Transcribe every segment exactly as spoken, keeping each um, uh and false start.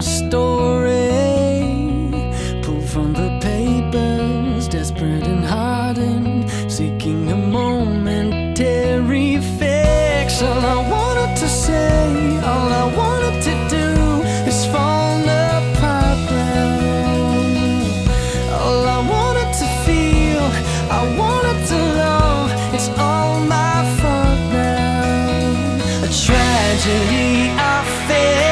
story, pulled from the papers, desperate and hardened, seeking a momentary fix. All I wanted to say, all I wanted to do is fall apart now. All I wanted to feel, I wanted to love, it's all my fault now. A tragedy I fear.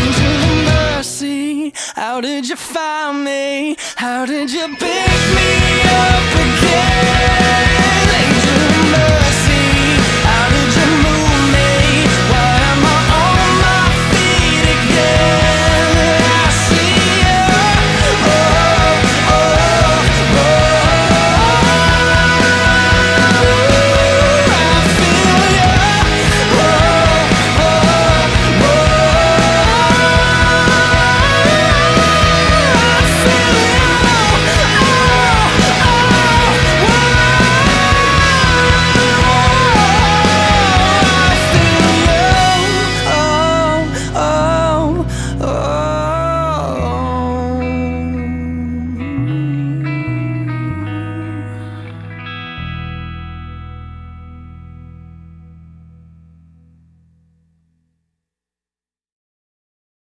How did you find me? How did you pick me